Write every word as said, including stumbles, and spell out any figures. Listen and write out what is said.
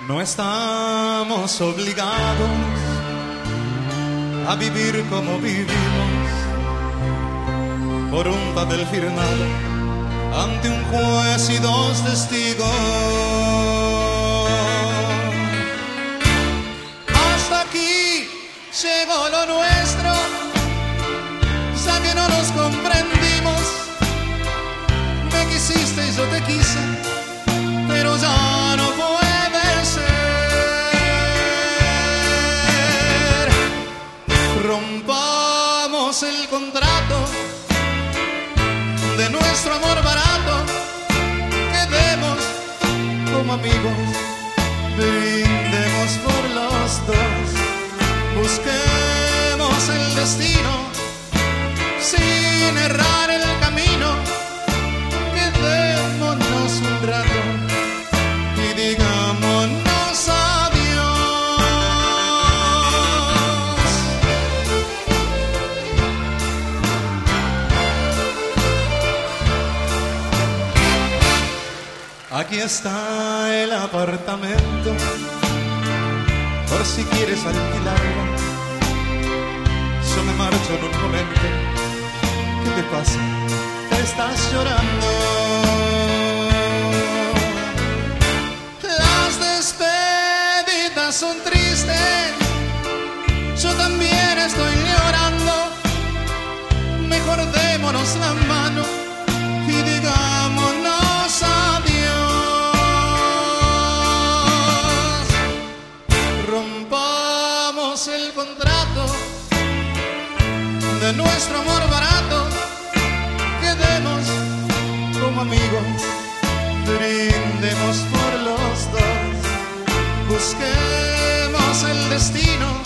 No estamos obligados a vivir como vivimos por un papel firmado ante un juez y dos testigos. Hasta aquí llegó lo nuestro, ya que no nos comprendimos. Me quisiste y yo te quise, pero ya no puede ser. Rompamos el contrato de nuestro amor barato, quedemos como amigos, brindemos por los dos, busquemos el destino sin errar el camino, quedémonos un rato y digámonos adiós. Aquí está el apartamento, por si quieres alquilarlo. Yo me marcho en un momento. ¿Qué te pasa? Estás llorando. Las despedidas son tristes, yo también estoy llorando. Mejor démonos la mano y digámonos adiós. Rompamos el contrato de nuestro amor barato, quedemos como amigos, brindemos por los dos, busquemos el destino